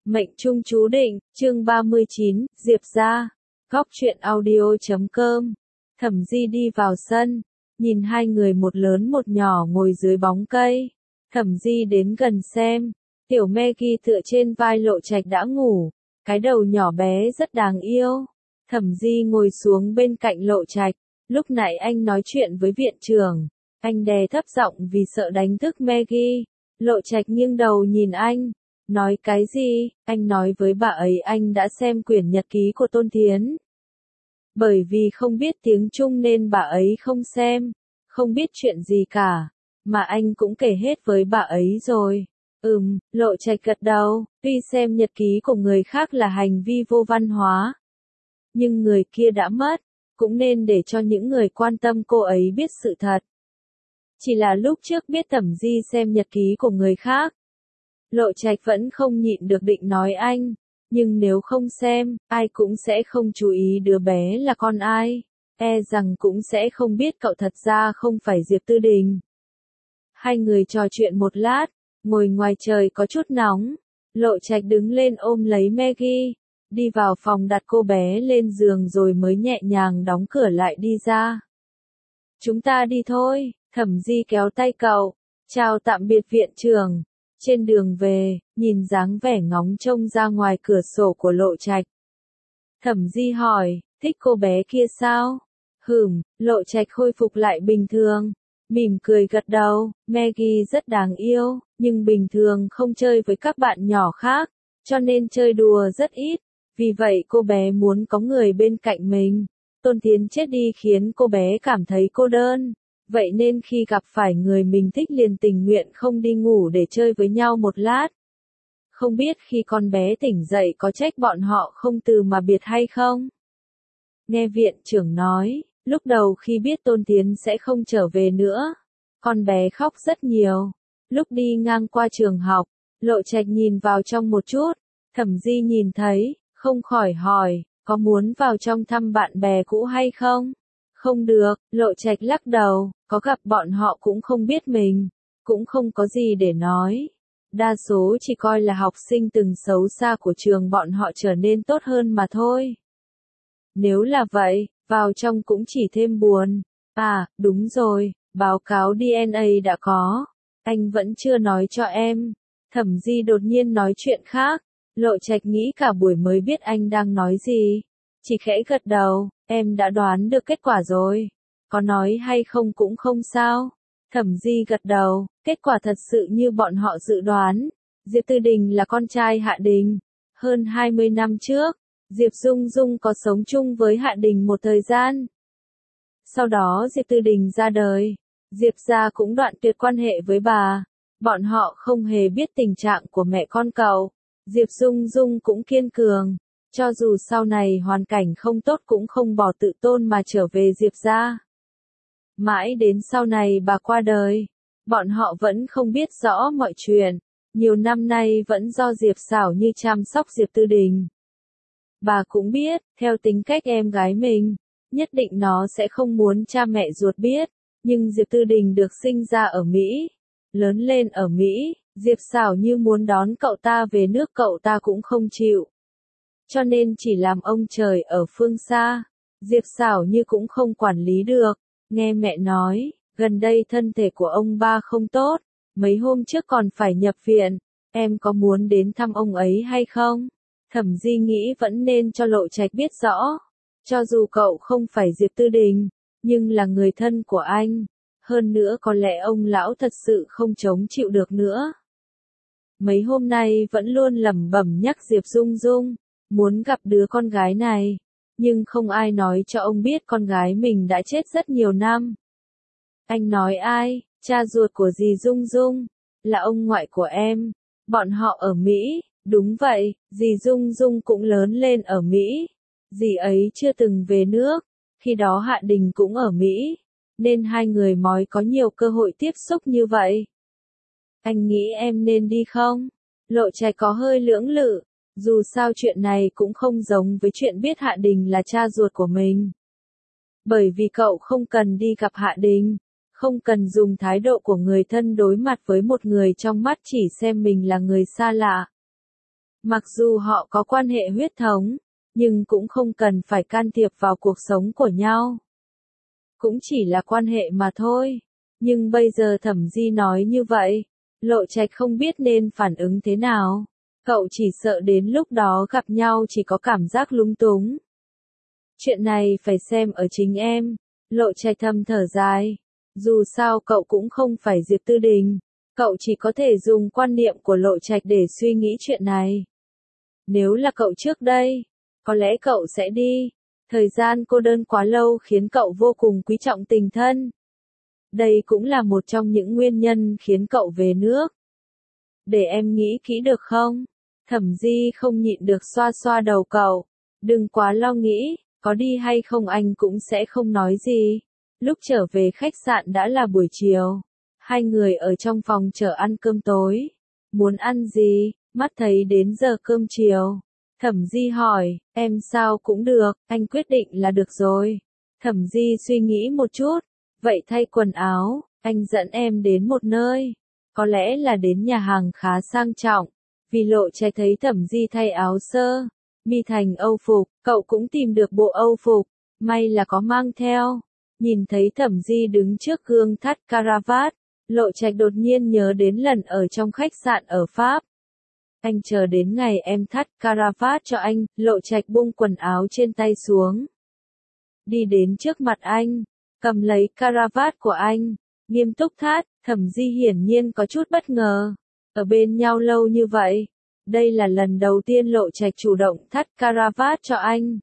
Mệnh trung chú định, chương 39, Diệp ra. Góc truyện audio.com. Thẩm Di đi vào sân, nhìn hai người một lớn một nhỏ ngồi dưới bóng cây. Thẩm Di đến gần xem, tiểu Maggie tựa trên vai Lộ Trạch đã ngủ, cái đầu nhỏ bé rất đáng yêu. Thẩm Di ngồi xuống bên cạnh Lộ Trạch, lúc nãy anh nói chuyện với viện trưởng, anh đè thấp giọng vì sợ đánh thức Maggie. Lộ Trạch nghiêng đầu nhìn anh. Nói cái gì? Anh nói với bà ấy anh đã xem quyển nhật ký của Tôn Thiến. Bởi vì không biết tiếng Trung nên bà ấy không xem, không biết chuyện gì cả, mà anh cũng kể hết với bà ấy rồi. Lộ Trạch gật đầu, tuy xem nhật ký của người khác là hành vi vô văn hóa, nhưng người kia đã mất, cũng nên để cho những người quan tâm cô ấy biết sự thật. Chỉ là lúc trước biết Thẩm Di xem nhật ký của người khác, Lộ Trạch vẫn không nhịn được định nói anh, nhưng nếu không xem, ai cũng sẽ không chú ý đứa bé là con ai, rằng cũng sẽ không biết cậu thật ra không phải Diệp Tư Đình. Hai người trò chuyện một lát, ngồi ngoài trời có chút nóng, Lộ Trạch đứng lên ôm lấy Maggie, đi vào phòng đặt cô bé lên giường rồi mới nhẹ nhàng đóng cửa lại đi ra. Chúng ta đi thôi, Thẩm Di kéo tay cậu, chào tạm biệt viện trưởng. Trên đường về, nhìn dáng vẻ ngóng trông ra ngoài cửa sổ của Lộ Trạch, Thẩm Di hỏi, thích cô bé kia sao? Lộ Trạch khôi phục lại bình thường, mỉm cười gật đầu, Maggie rất đáng yêu, nhưng bình thường không chơi với các bạn nhỏ khác, cho nên chơi đùa rất ít, vì vậy cô bé muốn có người bên cạnh mình. Tôn Thiến chết đi khiến cô bé cảm thấy cô đơn. Vậy nên khi gặp phải người mình thích liền tình nguyện không đi ngủ để chơi với nhau một lát. Không biết khi con bé tỉnh dậy có trách bọn họ không từ mà biệt hay không? Nghe viện trưởng nói, lúc đầu khi biết Tôn Thiến sẽ không trở về nữa, con bé khóc rất nhiều. Lúc đi ngang qua trường học, Lộ Trạch nhìn vào trong một chút, Thẩm Di nhìn thấy, không khỏi hỏi, có muốn vào trong thăm bạn bè cũ hay không? Không được, Lộ Trạch lắc đầu, có gặp bọn họ cũng không biết mình, cũng không có gì để nói. Đa số chỉ coi là học sinh từng xấu xa của trường bọn họ trở nên tốt hơn mà thôi. Nếu là vậy, vào trong cũng chỉ thêm buồn. Đúng rồi, báo cáo DNA đã có. Anh vẫn chưa nói cho em. Thẩm Di đột nhiên nói chuyện khác. Lộ Trạch nghĩ cả buổi mới biết anh đang nói gì. Chỉ khẽ gật đầu, em đã đoán được kết quả rồi. Có nói hay không cũng không sao. Thẩm Di gật đầu, kết quả thật sự như bọn họ dự đoán. Diệp Tư Đình là con trai Hạ Đình. Hơn 20 năm trước, Diệp Dung Dung có sống chung với Hạ Đình một thời gian. Sau đó Diệp Tư Đình ra đời, Diệp gia cũng đoạn tuyệt quan hệ với bà. Bọn họ không hề biết tình trạng của mẹ con cậu. Diệp Dung Dung cũng kiên cường. Cho dù sau này hoàn cảnh không tốt cũng không bỏ tự tôn mà trở về Diệp gia. Mãi đến sau này bà qua đời, bọn họ vẫn không biết rõ mọi chuyện. Nhiều năm nay vẫn do Diệp Xảo như chăm sóc Diệp Tư Đình. Bà cũng biết, theo tính cách em gái mình, nhất định nó sẽ không muốn cha mẹ ruột biết. Nhưng Diệp Tư Đình được sinh ra ở Mỹ, lớn lên ở Mỹ, Diệp Xảo như muốn đón cậu ta về nước cậu ta cũng không chịu. Cho nên chỉ làm ông trời ở phương xa. Diệp Xảo như cũng không quản lý được. Nghe mẹ nói, gần đây thân thể của ông ba không tốt, mấy hôm trước còn phải nhập viện, em có muốn đến thăm ông ấy hay không? Thẩm Di nghĩ vẫn nên cho Lộ Trạch biết rõ, cho dù cậu không phải Diệp Tư Đình, nhưng là người thân của anh, hơn nữa có lẽ ông lão thật sự không chống chịu được nữa. Mấy hôm nay vẫn luôn lẩm bẩm nhắc Diệp Dung Dung, muốn gặp đứa con gái này. Nhưng không ai nói cho ông biết con gái mình đã chết rất nhiều năm. Anh nói ai? Cha ruột của dì Dung Dung, là ông ngoại của em. Bọn họ ở Mỹ, đúng vậy, dì Dung Dung cũng lớn lên ở Mỹ. Dì ấy chưa từng về nước, khi đó Hạ Đình cũng ở Mỹ, nên hai người mới có nhiều cơ hội tiếp xúc như vậy. Anh nghĩ em nên đi không? Lộ Trạch có hơi lưỡng lự. Dù sao chuyện này cũng không giống với chuyện biết Hạ Đình là cha ruột của mình. Bởi vì cậu không cần đi gặp Hạ Đình, không cần dùng thái độ của người thân đối mặt với một người trong mắt chỉ xem mình là người xa lạ. Mặc dù họ có quan hệ huyết thống, nhưng cũng không cần phải can thiệp vào cuộc sống của nhau. Cũng chỉ là quan hệ mà thôi. Nhưng bây giờ Thẩm Di nói như vậy, Lộ Trạch không biết nên phản ứng thế nào. Cậu chỉ sợ đến lúc đó gặp nhau chỉ có cảm giác lúng túng. Chuyện này phải xem ở chính em. Lộ Trạch thầm thở dài. Dù sao cậu cũng không phải Diệp Tư Đình. Cậu chỉ có thể dùng quan niệm của Lộ Trạch để suy nghĩ chuyện này. Nếu là cậu trước đây, có lẽ cậu sẽ đi. Thời gian cô đơn quá lâu khiến cậu vô cùng quý trọng tình thân. Đây cũng là một trong những nguyên nhân khiến cậu về nước. Để em nghĩ kỹ được không? Thẩm Di không nhịn được xoa xoa đầu cậu. Đừng quá lo nghĩ, có đi hay không anh cũng sẽ không nói gì. Lúc trở về khách sạn đã là buổi chiều. Hai người ở trong phòng chờ ăn cơm tối. Muốn ăn gì? Mắt thấy đến giờ cơm chiều. Thẩm Di hỏi, em sao cũng được, anh quyết định là được rồi. Thẩm Di suy nghĩ một chút. Vậy thay quần áo, anh dẫn em đến một nơi. Có lẽ là đến nhà hàng khá sang trọng. Vì Lộ Trạch thấy Thẩm Di thay áo sơ mi thành Âu phục, cậu cũng tìm được bộ Âu phục. May là có mang theo. Nhìn thấy Thẩm Di đứng trước gương thắt caravat, Lộ Trạch đột nhiên nhớ đến lần ở trong khách sạn ở Pháp. Anh chờ đến ngày em thắt caravat cho anh. Lộ Trạch buông quần áo trên tay xuống. Đi đến trước mặt anh, cầm lấy caravat của anh, nghiêm túc thắt. Thẩm Di hiển nhiên có chút bất ngờ. Ở bên nhau lâu như vậy, đây là lần đầu tiên Lộ Trạch chủ động thắt caravat cho anh.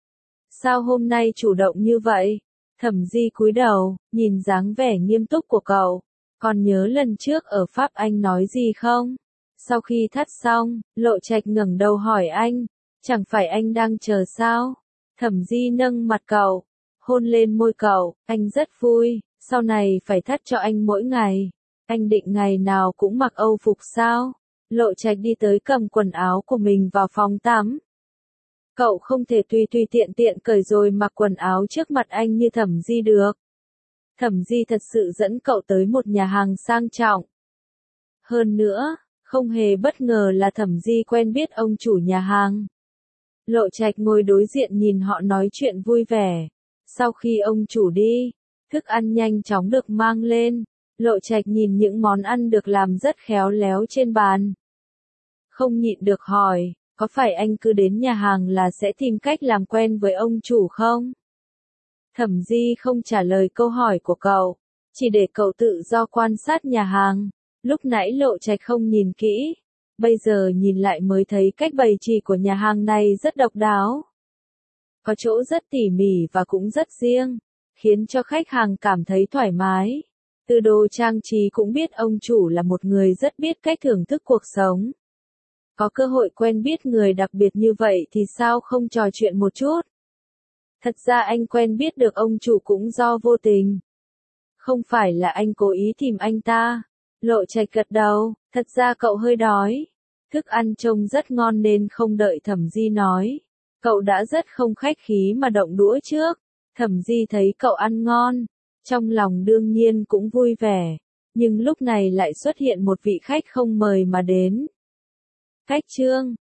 Sao hôm nay chủ động như vậy? Thẩm Di cúi đầu, nhìn dáng vẻ nghiêm túc của cậu. Còn nhớ lần trước ở Pháp anh nói gì không? Sau khi thắt xong, Lộ Trạch ngẩng đầu hỏi anh, chẳng phải anh đang chờ sao? Thẩm Di nâng mặt cậu, hôn lên môi cậu, anh rất vui, sau này phải thắt cho anh mỗi ngày. Anh định ngày nào cũng mặc Âu phục sao? Lộ Trạch đi tới cầm quần áo của mình vào phòng tắm. Cậu không thể tùy tùy tiện tiện cởi rồi mặc quần áo trước mặt anh như Thẩm Di được. Thẩm Di thật sự dẫn cậu tới một nhà hàng sang trọng. Hơn nữa, không hề bất ngờ là Thẩm Di quen biết ông chủ nhà hàng. Lộ Trạch ngồi đối diện nhìn họ nói chuyện vui vẻ. Sau khi ông chủ đi, thức ăn nhanh chóng được mang lên. Lộ Trạch nhìn những món ăn được làm rất khéo léo trên bàn. Không nhịn được hỏi, có phải anh cứ đến nhà hàng là sẽ tìm cách làm quen với ông chủ không? Thẩm Di không trả lời câu hỏi của cậu, chỉ để cậu tự do quan sát nhà hàng. Lúc nãy Lộ Trạch không nhìn kỹ, bây giờ nhìn lại mới thấy cách bày trí của nhà hàng này rất độc đáo. Có chỗ rất tỉ mỉ và cũng rất riêng, khiến cho khách hàng cảm thấy thoải mái. Từ đồ trang trí cũng biết ông chủ là một người rất biết cách thưởng thức cuộc sống. Có cơ hội quen biết người đặc biệt như vậy thì sao không trò chuyện một chút? Thật ra anh quen biết được ông chủ cũng do vô tình. Không phải là anh cố ý tìm anh ta. Lộ Trạch gật đầu, thật ra cậu hơi đói. Thức ăn trông rất ngon nên không đợi Thẩm Di nói. Cậu đã rất không khách khí mà động đũa trước. Thẩm Di thấy cậu ăn ngon, trong lòng đương nhiên cũng vui vẻ. Nhưng lúc này lại xuất hiện một vị khách không mời mà đến. Khách Trương,